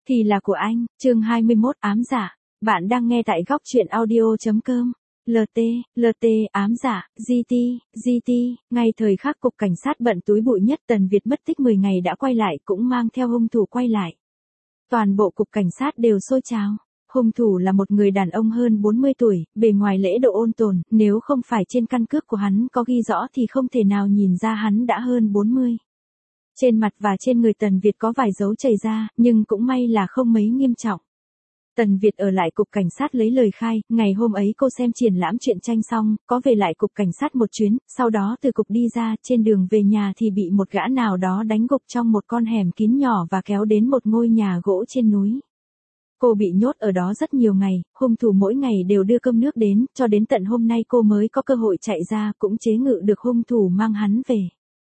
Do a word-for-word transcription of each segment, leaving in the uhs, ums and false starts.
Thì là của anh, chương hai mươi mốt ám giả. Bạn đang nghe tại góc truyện audio.com. lờ tê, lờ tê, ám giả, giê tê, giê tê, ngay thời khắc cục cảnh sát bận túi bụi nhất Tần Việt mất tích mười ngày đã quay lại cũng mang theo hung thủ quay lại. Toàn bộ cục cảnh sát đều xôi trào. Hung thủ là một người đàn ông hơn bốn mươi tuổi, bề ngoài lễ độ ôn tồn, nếu không phải trên căn cước của hắn có ghi rõ thì không thể nào nhìn ra hắn đã hơn bốn mươi. Trên mặt và trên người Tần Việt có vài dấu chảy ra, nhưng cũng may là không mấy nghiêm trọng. Tần Việt ở lại cục cảnh sát lấy lời khai, ngày hôm ấy cô xem triển lãm truyện tranh xong, có về lại cục cảnh sát một chuyến, sau đó từ cục đi ra, trên đường về nhà thì bị một gã nào đó đánh gục trong một con hẻm kín nhỏ và kéo đến một ngôi nhà gỗ trên núi. Cô bị nhốt ở đó rất nhiều ngày, hung thủ mỗi ngày đều đưa cơm nước đến, cho đến tận hôm nay cô mới có cơ hội chạy ra, cũng chế ngự được hung thủ mang hắn về.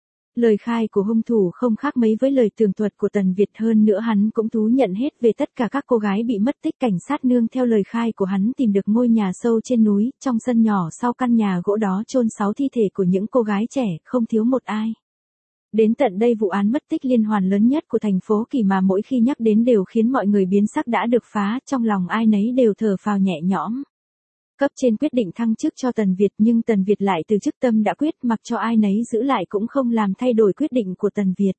Lời khai của hung thủ không khác mấy với lời tường thuật của Tần Việt, hơn nữa hắn cũng thú nhận hết về tất cả các cô gái bị mất tích. Cảnh sát nương theo lời khai của hắn tìm được ngôi nhà sâu trên núi, trong sân nhỏ sau căn nhà gỗ đó chôn sáu thi thể của những cô gái trẻ, không thiếu một ai. Đến tận đây vụ án mất tích liên hoàn lớn nhất của thành phố Kỳ mà mỗi khi nhắc đến đều khiến mọi người biến sắc đã được phá, trong lòng ai nấy đều thở phào nhẹ nhõm. Cấp trên quyết định thăng chức cho Tần Việt nhưng Tần Việt lại từ chức, tâm đã quyết, mặc cho ai nấy giữ lại cũng không làm thay đổi quyết định của Tần Việt.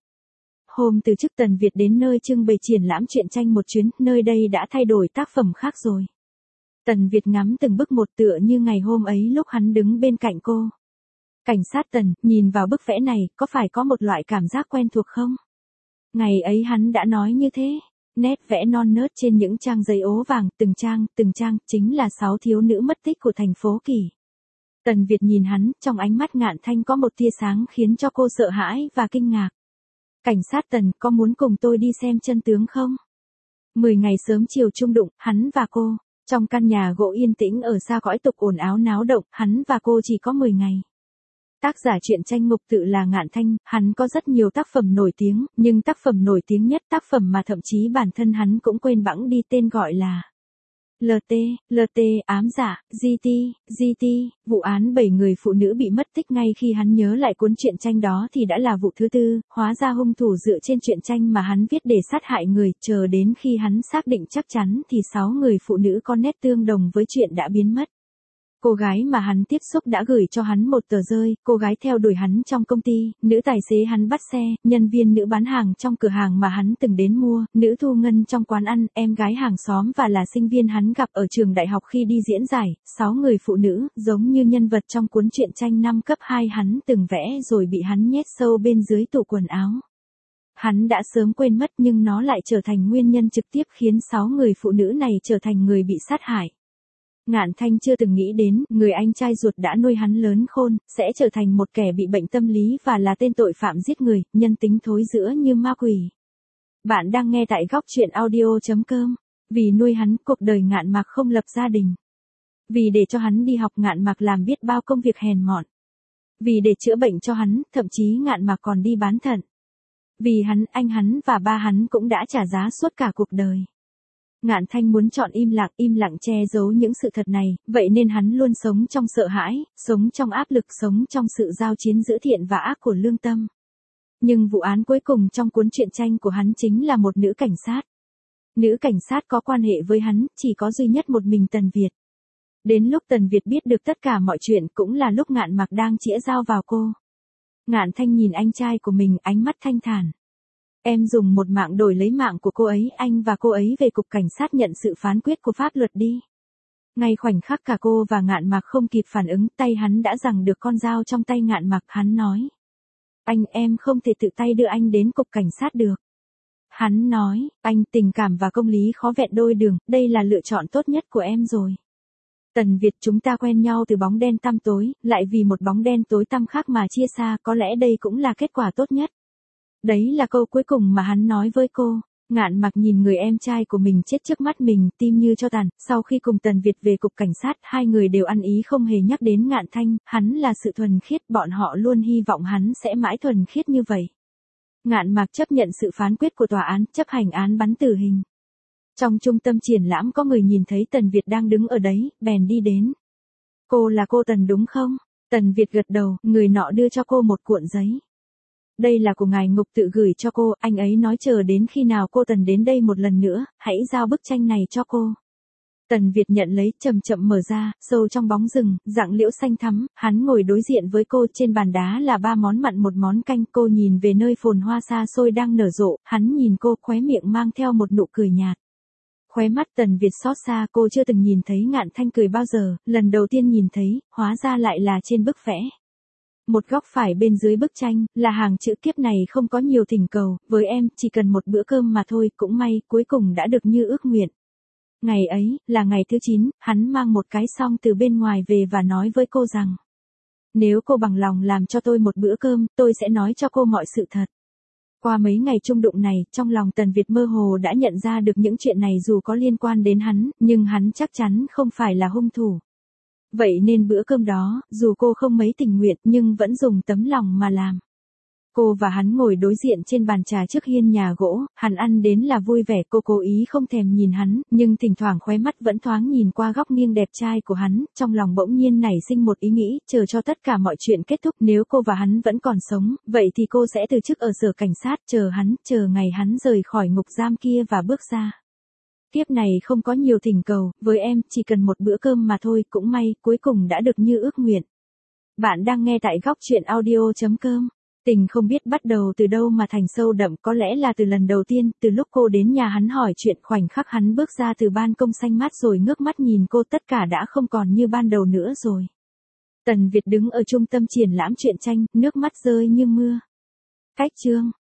Hôm từ chức Tần Việt đến nơi trưng bày triển lãm truyện tranh một chuyến, nơi đây đã thay đổi tác phẩm khác rồi. Tần Việt ngắm từng bức một tựa như ngày hôm ấy lúc hắn đứng bên cạnh cô. Cảnh sát Tần, nhìn vào bức vẽ này, có phải có một loại cảm giác quen thuộc không? Ngày ấy hắn đã nói như thế. Nét vẽ non nớt trên những trang giấy ố vàng, từng trang, từng trang, chính là sáu thiếu nữ mất tích của thành phố Kỳ. Tần Việt nhìn hắn, trong ánh mắt Ngạn Thanh có một tia sáng khiến cho cô sợ hãi và kinh ngạc. Cảnh sát Tần, có muốn cùng tôi đi xem chân tướng không? Mười ngày sớm chiều chung đụng, hắn và cô, trong căn nhà gỗ yên tĩnh ở xa cõi tục ồn áo náo động, hắn và cô chỉ có mười ngày. Tác giả truyện tranh Ngục Tự là Ngạn Thanh, hắn có rất nhiều tác phẩm nổi tiếng, nhưng tác phẩm nổi tiếng nhất, tác phẩm mà thậm chí bản thân hắn cũng quên bẵng đi tên gọi là lờ tê, lờ tê, ám giả, giê tê, giê tê, vụ án bảy người phụ nữ bị mất tích. Ngay khi hắn nhớ lại cuốn truyện tranh đó thì đã là vụ thứ tư, hóa ra hung thủ dựa trên truyện tranh mà hắn viết để sát hại người, chờ đến khi hắn xác định chắc chắn thì sáu người phụ nữ có nét tương đồng với chuyện đã biến mất. Cô gái mà hắn tiếp xúc đã gửi cho hắn một tờ rơi, cô gái theo đuổi hắn trong công ty, nữ tài xế hắn bắt xe, nhân viên nữ bán hàng trong cửa hàng mà hắn từng đến mua, nữ thu ngân trong quán ăn, em gái hàng xóm và là sinh viên hắn gặp ở trường đại học khi đi diễn giải. Sáu người phụ nữ, giống như nhân vật trong cuốn truyện tranh năm cấp hai hắn từng vẽ rồi bị hắn nhét sâu bên dưới tủ quần áo. Hắn đã sớm quên mất nhưng nó lại trở thành nguyên nhân trực tiếp khiến sáu người phụ nữ này trở thành người bị sát hại. Ngạn Thanh chưa từng nghĩ đến, người anh trai ruột đã nuôi hắn lớn khôn, sẽ trở thành một kẻ bị bệnh tâm lý và là tên tội phạm giết người, nhân tính thối rữa như ma quỷ. Bạn đang nghe tại góc truyện audio.com. Vì nuôi hắn, cuộc đời Ngạn Mạc không lập gia đình. Vì để cho hắn đi học, Ngạn Mạc làm biết bao công việc hèn mọn. Vì để chữa bệnh cho hắn, thậm chí Ngạn Mạc còn đi bán thận. Vì hắn, anh hắn và ba hắn cũng đã trả giá suốt cả cuộc đời. Ngạn Thanh muốn chọn im lặng, im lặng che giấu những sự thật này, vậy nên hắn luôn sống trong sợ hãi, sống trong áp lực, sống trong sự giao chiến giữa thiện và ác của lương tâm. Nhưng vụ án cuối cùng trong cuốn truyện tranh của hắn chính là một nữ cảnh sát. Nữ cảnh sát có quan hệ với hắn, chỉ có duy nhất một mình Tần Việt. Đến lúc Tần Việt biết được tất cả mọi chuyện cũng là lúc Ngạn Mạc đang chĩa dao vào cô. Ngạn Thanh nhìn anh trai của mình, ánh mắt thanh thản. Em dùng một mạng đổi lấy mạng của cô ấy, anh và cô ấy về cục cảnh sát nhận sự phán quyết của pháp luật đi. Ngay khoảnh khắc cả cô và Ngạn Mạc không kịp phản ứng, tay hắn đã giằng được con dao trong tay Ngạn Mạc, hắn nói. Anh, em không thể tự tay đưa anh đến cục cảnh sát được. Hắn nói, anh, tình cảm và công lý khó vẹn đôi đường, đây là lựa chọn tốt nhất của em rồi. Tần Việt, chúng ta quen nhau từ bóng đen tăm tối, lại vì một bóng đen tối tăm khác mà chia xa, có lẽ đây cũng là kết quả tốt nhất. Đấy là câu cuối cùng mà hắn nói với cô. Ngạn Mạc nhìn người em trai của mình chết trước mắt mình, tim như cho tàn. Sau khi cùng Tần Việt về cục cảnh sát, hai người đều ăn ý không hề nhắc đến Ngạn Thanh, hắn là sự thuần khiết, bọn họ luôn hy vọng hắn sẽ mãi thuần khiết như vậy. Ngạn Mạc chấp nhận sự phán quyết của tòa án, chấp hành án bắn tử hình. Trong trung tâm triển lãm có người nhìn thấy Tần Việt đang đứng ở đấy, bèn đi đến. Cô là cô Tần đúng không? Tần Việt gật đầu, người nọ đưa cho cô một cuộn giấy. Đây là của ngài Ngục tự gửi cho cô, anh ấy nói chờ đến khi nào cô Tần đến đây một lần nữa, hãy giao bức tranh này cho cô. Tần Việt nhận lấy, chậm chậm mở ra, sâu trong bóng rừng, dạng liễu xanh thắm, hắn ngồi đối diện với cô, trên bàn đá là ba món mặn một món canh, cô nhìn về nơi phồn hoa xa xôi đang nở rộ, hắn nhìn cô, khóe miệng mang theo một nụ cười nhạt. Khóe mắt Tần Việt xót xa, cô chưa từng nhìn thấy Ngạn Thanh cười bao giờ, lần đầu tiên nhìn thấy, hóa ra lại là trên bức vẽ. Một góc phải bên dưới bức tranh, là hàng chữ kiếp này không có nhiều thỉnh cầu, với em, chỉ cần một bữa cơm mà thôi, cũng may, cuối cùng đã được như ước nguyện. Ngày ấy, là ngày thứ chín, hắn mang một cái xong từ bên ngoài về và nói với cô rằng, nếu cô bằng lòng làm cho tôi một bữa cơm, tôi sẽ nói cho cô mọi sự thật. Qua mấy ngày chung đụng này, trong lòng Tần Việt mơ hồ đã nhận ra được những chuyện này dù có liên quan đến hắn, nhưng hắn chắc chắn không phải là hung thủ. Vậy nên bữa cơm đó, dù cô không mấy tình nguyện nhưng vẫn dùng tấm lòng mà làm. Cô và hắn ngồi đối diện trên bàn trà trước hiên nhà gỗ, hắn ăn đến là vui vẻ, cô cố ý không thèm nhìn hắn, nhưng thỉnh thoảng khóe mắt vẫn thoáng nhìn qua góc nghiêng đẹp trai của hắn, trong lòng bỗng nhiên nảy sinh một ý nghĩ, chờ cho tất cả mọi chuyện kết thúc, nếu cô và hắn vẫn còn sống, vậy thì cô sẽ từ chức ở sở cảnh sát, chờ hắn, chờ ngày hắn rời khỏi ngục giam kia và bước ra. Kiếp này không có nhiều thỉnh cầu, với em, chỉ cần một bữa cơm mà thôi, cũng may, cuối cùng đã được như ước nguyện. Bạn đang nghe tại góc truyện audio chấm com. Tình không biết bắt đầu từ đâu mà thành sâu đậm, có lẽ là từ lần đầu tiên, từ lúc cô đến nhà hắn hỏi chuyện, khoảnh khắc hắn bước ra từ ban công xanh mát rồi ngước mắt nhìn cô, tất cả đã không còn như ban đầu nữa rồi. Tần Việt đứng ở trung tâm triển lãm truyện tranh, nước mắt rơi như mưa. Cách chương